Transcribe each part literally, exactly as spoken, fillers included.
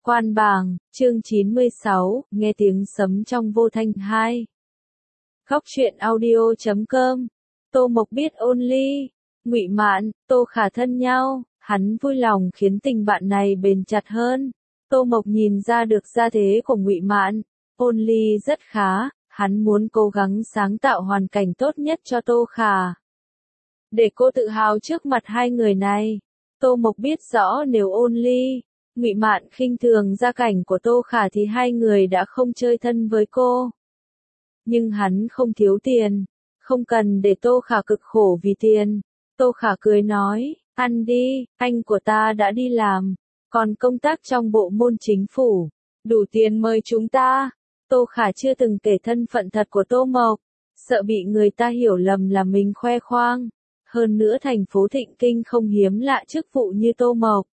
Quan bàng, chương chín mươi sáu, nghe tiếng sấm trong vô thanh hai. Góc truyện audio chấm com. Tô Mộc biết Only, Ngụy Mạn, Tô Khả thân nhau, hắn vui lòng khiến tình bạn này bền chặt hơn. Tô Mộc nhìn ra được gia thế của Ngụy Mạn, Only rất khá, hắn muốn cố gắng sáng tạo hoàn cảnh tốt nhất cho Tô Khả. Để cô tự hào trước mặt hai người này. Tô Mộc biết rõ nếu Only, Ngụy Mạn khinh thường gia cảnh của Tô Khả thì hai người đã không chơi thân với cô. Nhưng hắn không thiếu tiền, không cần để Tô Khả cực khổ vì tiền. Tô Khả cười nói, ăn đi, anh của ta đã đi làm, còn công tác trong bộ môn chính phủ, đủ tiền mời chúng ta. Tô Khả chưa từng kể thân phận thật của Tô Mộc, sợ bị người ta hiểu lầm là mình khoe khoang. Hơn nữa thành phố Thịnh Kinh không hiếm lạ chức vụ như Tô Mộc.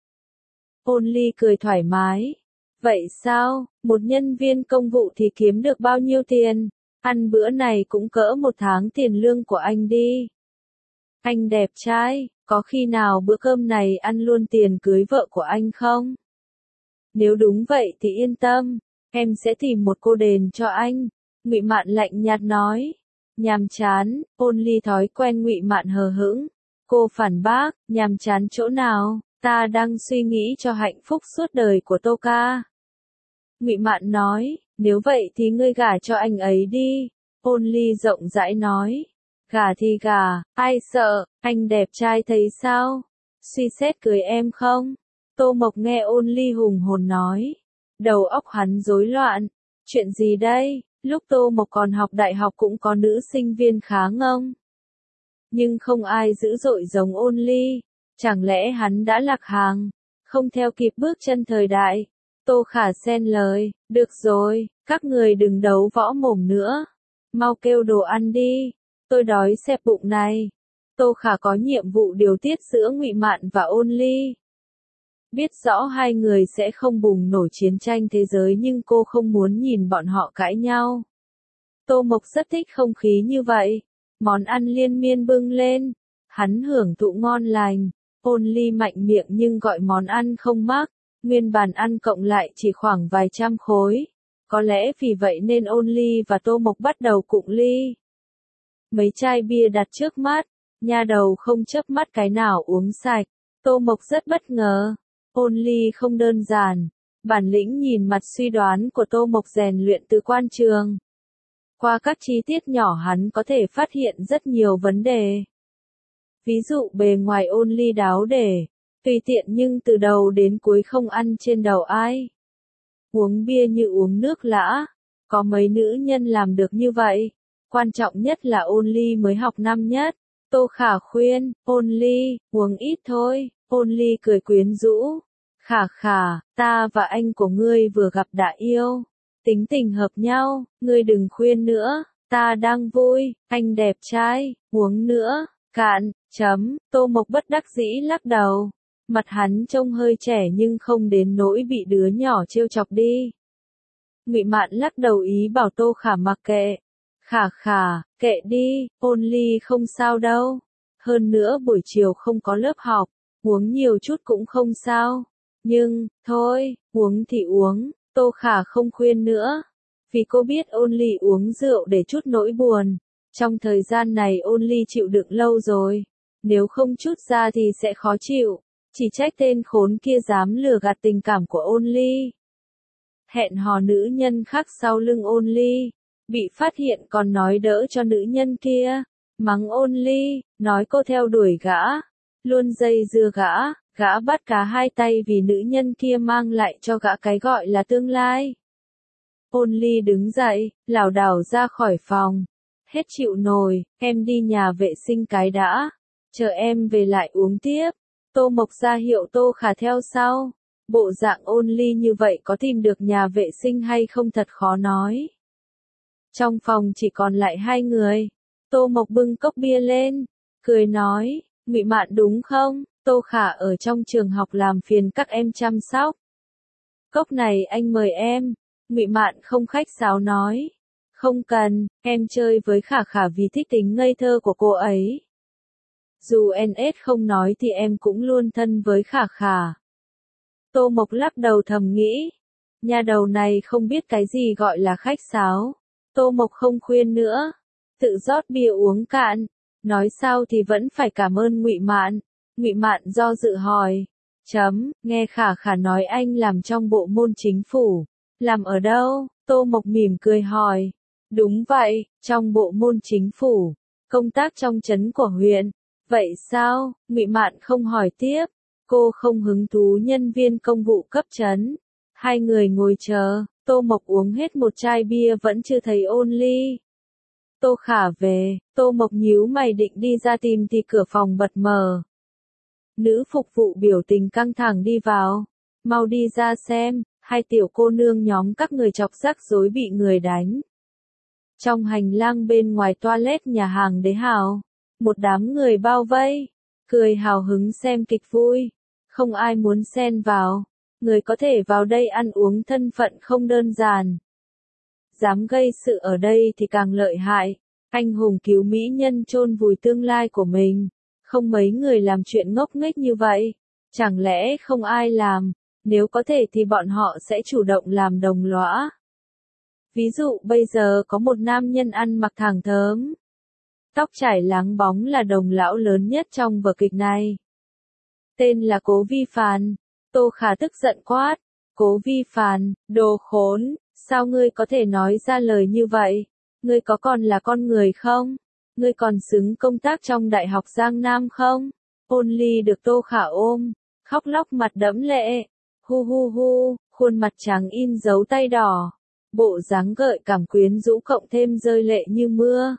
Only cười thoải mái. Vậy sao, một nhân viên công vụ thì kiếm được bao nhiêu tiền? Ăn bữa này cũng cỡ một tháng tiền lương của anh đi. Anh đẹp trai, có khi nào bữa cơm này ăn luôn tiền cưới vợ của anh không? Nếu đúng vậy thì yên tâm, em sẽ tìm một cô đền cho anh. Ngụy Mạn lạnh nhạt nói. Nhàm chán, Only thói quen Ngụy Mạn hờ hững. Cô phản bác, nhàm chán chỗ nào? Ta đang suy nghĩ cho hạnh phúc suốt đời của Tô ca. Ngụy Mạn nói, nếu vậy thì ngươi gả cho anh ấy đi. Only rộng rãi nói, gả thì gả, ai sợ, anh đẹp trai thấy sao? Suy xét cưới em không? Tô Mộc nghe Only hùng hồn nói, đầu óc hắn rối loạn. Chuyện gì đây? Lúc Tô Mộc còn học đại học cũng có nữ sinh viên khá ngông. Nhưng không ai dữ dội giống Only. Chẳng lẽ hắn đã lạc hàng, không theo kịp bước chân thời đại? Tô Khả xen lời, được rồi, các người đừng đấu võ mồm nữa. Mau kêu đồ ăn đi, tôi đói xẹp bụng này. Tô Khả có nhiệm vụ điều tiết giữa Ngụy Mạn và Only. Biết rõ hai người sẽ không bùng nổ chiến tranh thế giới nhưng cô không muốn nhìn bọn họ cãi nhau. Tô Mộc rất thích không khí như vậy. Món ăn liên miên bưng lên, hắn hưởng thụ ngon lành. Only mạnh miệng nhưng gọi món ăn không mắc, nguyên bản ăn cộng lại chỉ khoảng vài trăm khối. Có lẽ vì vậy nên Only và Tô Mộc bắt đầu cụng ly. Mấy chai bia đặt trước mắt, nha đầu không chớp mắt cái nào uống sạch. Tô Mộc rất bất ngờ. Only không đơn giản, bản lĩnh nhìn mặt suy đoán của Tô Mộc rèn luyện từ quan trường. Qua các chi tiết nhỏ hắn có thể phát hiện rất nhiều vấn đề. Ví dụ bề ngoài Only đáo để, tùy tiện nhưng từ đầu đến cuối không ăn trên đầu ai. Uống bia như uống nước lã, có mấy nữ nhân làm được như vậy. Quan trọng nhất là Only mới học năm nhất. Tô Khả khuyên, Only, uống ít thôi. Only cười quyến rũ. Khả khả, ta và anh của ngươi vừa gặp đã yêu. Tính tình hợp nhau, ngươi đừng khuyên nữa, ta đang vui, anh đẹp trai, uống nữa. Cạn, chấm, Tô Mộc bất đắc dĩ lắc đầu. Mặt hắn trông hơi trẻ nhưng không đến nỗi bị đứa nhỏ trêu chọc đi. Ngụy Mạn lắc đầu ý bảo Tô Khả mặc kệ. Khả khả, kệ đi, Only không sao đâu. Hơn nữa buổi chiều không có lớp học, uống nhiều chút cũng không sao. Nhưng, thôi, uống thì uống, Tô Khả không khuyên nữa. Vì cô biết Only uống rượu để trút nỗi buồn. Trong thời gian này Only chịu đựng lâu rồi, nếu không trút ra thì sẽ khó chịu, chỉ trách tên khốn kia dám lừa gạt tình cảm của Only. Hẹn hò nữ nhân khác sau lưng Only, bị phát hiện còn nói đỡ cho nữ nhân kia, mắng Only, nói cô theo đuổi gã, luôn dây dưa gã, gã bắt cá hai tay vì nữ nhân kia mang lại cho gã cái gọi là tương lai. Only đứng dậy, lảo đảo ra khỏi phòng. Hết chịu nổi, em đi nhà vệ sinh cái đã, chờ em về lại uống tiếp. Tô Mộc ra hiệu Tô Khả theo sau. Bộ dạng Only như vậy có tìm được nhà vệ sinh hay không thật khó nói. Trong phòng chỉ còn lại hai người. Tô Mộc bưng cốc bia lên, cười nói, Ngụy Mạn đúng không? Tô Khả ở trong trường học làm phiền các em chăm sóc. Cốc này anh mời em. Ngụy Mạn không khách sáo nói. Không cần, em chơi với Khả Khả vì thích tính ngây thơ của cô ấy. Dù en ét không nói thì em cũng luôn thân với Khả Khả. Tô Mộc lắc đầu thầm nghĩ, Nhà đầu này không biết cái gì gọi là khách sáo. Tô Mộc không khuyên nữa, tự rót bia uống cạn, nói sao thì vẫn phải cảm ơn Ngụy Mạn. Ngụy Mạn do dự hỏi, chấm, nghe Khả Khả nói anh làm trong bộ môn chính phủ, làm ở đâu? Tô Mộc mỉm cười hỏi, đúng vậy, trong bộ môn chính phủ, công tác trong trấn của huyện. Vậy sao? Ngụy Mạn không hỏi tiếp, cô không hứng thú nhân viên công vụ cấp trấn. Hai người ngồi chờ, Tô Mộc uống hết một chai bia vẫn chưa thấy Ôn Ly. Tô Khả về, Tô Mộc nhíu mày định đi ra tìm thì cửa phòng bật mở. Nữ phục vụ biểu tình căng thẳng đi vào, mau đi ra xem, hai tiểu cô nương nhóm các người chọc rắc rối bị người đánh. Trong hành lang bên ngoài toilet nhà hàng Đế Hào, một đám người bao vây, cười hào hứng xem kịch vui, không ai muốn xen vào. Người có thể vào đây ăn uống thân phận không đơn giản. Dám gây sự ở đây thì càng lợi hại. Anh hùng cứu mỹ nhân chôn vùi tương lai của mình. Không mấy người làm chuyện ngốc nghếch như vậy. Chẳng lẽ không ai làm? Nếu có thể thì bọn họ sẽ chủ động làm đồng lõa. Ví dụ bây giờ có một nam nhân ăn mặc thẳng thớm, tóc trải láng bóng là đồng lão lớn nhất trong vở kịch này. Tên là Cố Vi Phàn. Tô Khả tức giận quát, Cố Vi Phàn, đồ khốn, sao ngươi có thể nói ra lời như vậy? Ngươi có còn là con người không? Ngươi còn xứng công tác trong Đại học Giang Nam không? Ôn Ly được Tô Khả ôm, khóc lóc mặt đẫm lệ, hu hu hu, khuôn mặt trắng in dấu tay đỏ, bộ dáng gợi cảm quyến rũ cộng thêm rơi lệ như mưa.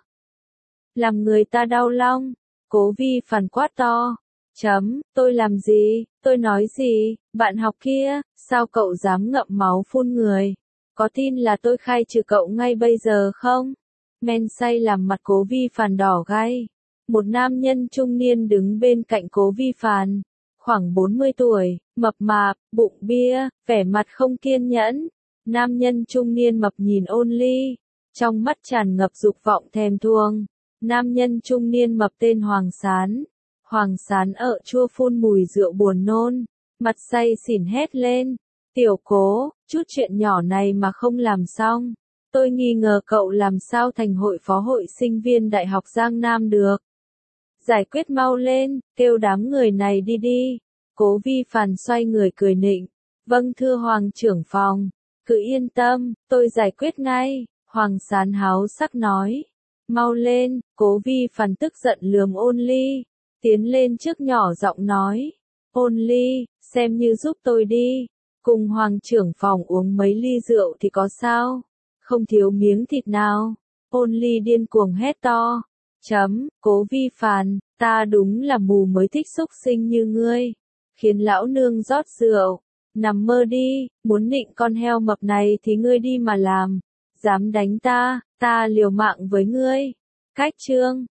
Làm người ta đau lòng. Cố Vi Phàn quát to. Chấm, tôi làm gì, tôi nói gì, bạn học kia, sao cậu dám ngậm máu phun người? Có tin là tôi khai trừ cậu ngay bây giờ không? Men say làm mặt Cố Vi Phàn đỏ gay. Một nam nhân trung niên đứng bên cạnh Cố Vi Phàn, khoảng bốn mươi tuổi, mập mạp, bụng bia, vẻ mặt không kiên nhẫn. Nam nhân trung niên mập nhìn Ôn Ly, trong mắt tràn ngập dục vọng thèm thuồng. Nam nhân trung niên mập tên Hoàng Sán. Hoàng Sán ợ chua phun mùi rượu buồn nôn, mặt say xỉn hét lên. Tiểu Cố, chút chuyện nhỏ này mà không làm xong. Tôi nghi ngờ cậu làm sao thành hội phó hội sinh viên Đại học Giang Nam được. Giải quyết mau lên, kêu đám người này đi đi. Cố Vi Phàn xoay người cười nịnh. Vâng thưa Hoàng trưởng phòng, cứ yên tâm, tôi giải quyết ngay. Hoàng Sán háo sắc nói. Mau lên, Cố Vi Phàn tức giận lườm Ôn Ly. Tiến lên trước nhỏ giọng nói, Ôn Ly, xem như giúp tôi đi, cùng Hoàng trưởng phòng uống mấy ly rượu thì có sao, không thiếu miếng thịt nào. Ôn Ly điên cuồng hét to, chấm, Cố Vi Phàn, ta đúng là mù mới thích xúc sinh như ngươi, khiến lão nương rót rượu, nằm mơ đi, muốn nịnh con heo mập này thì ngươi đi mà làm, dám đánh ta, ta liều mạng với ngươi. Cách chương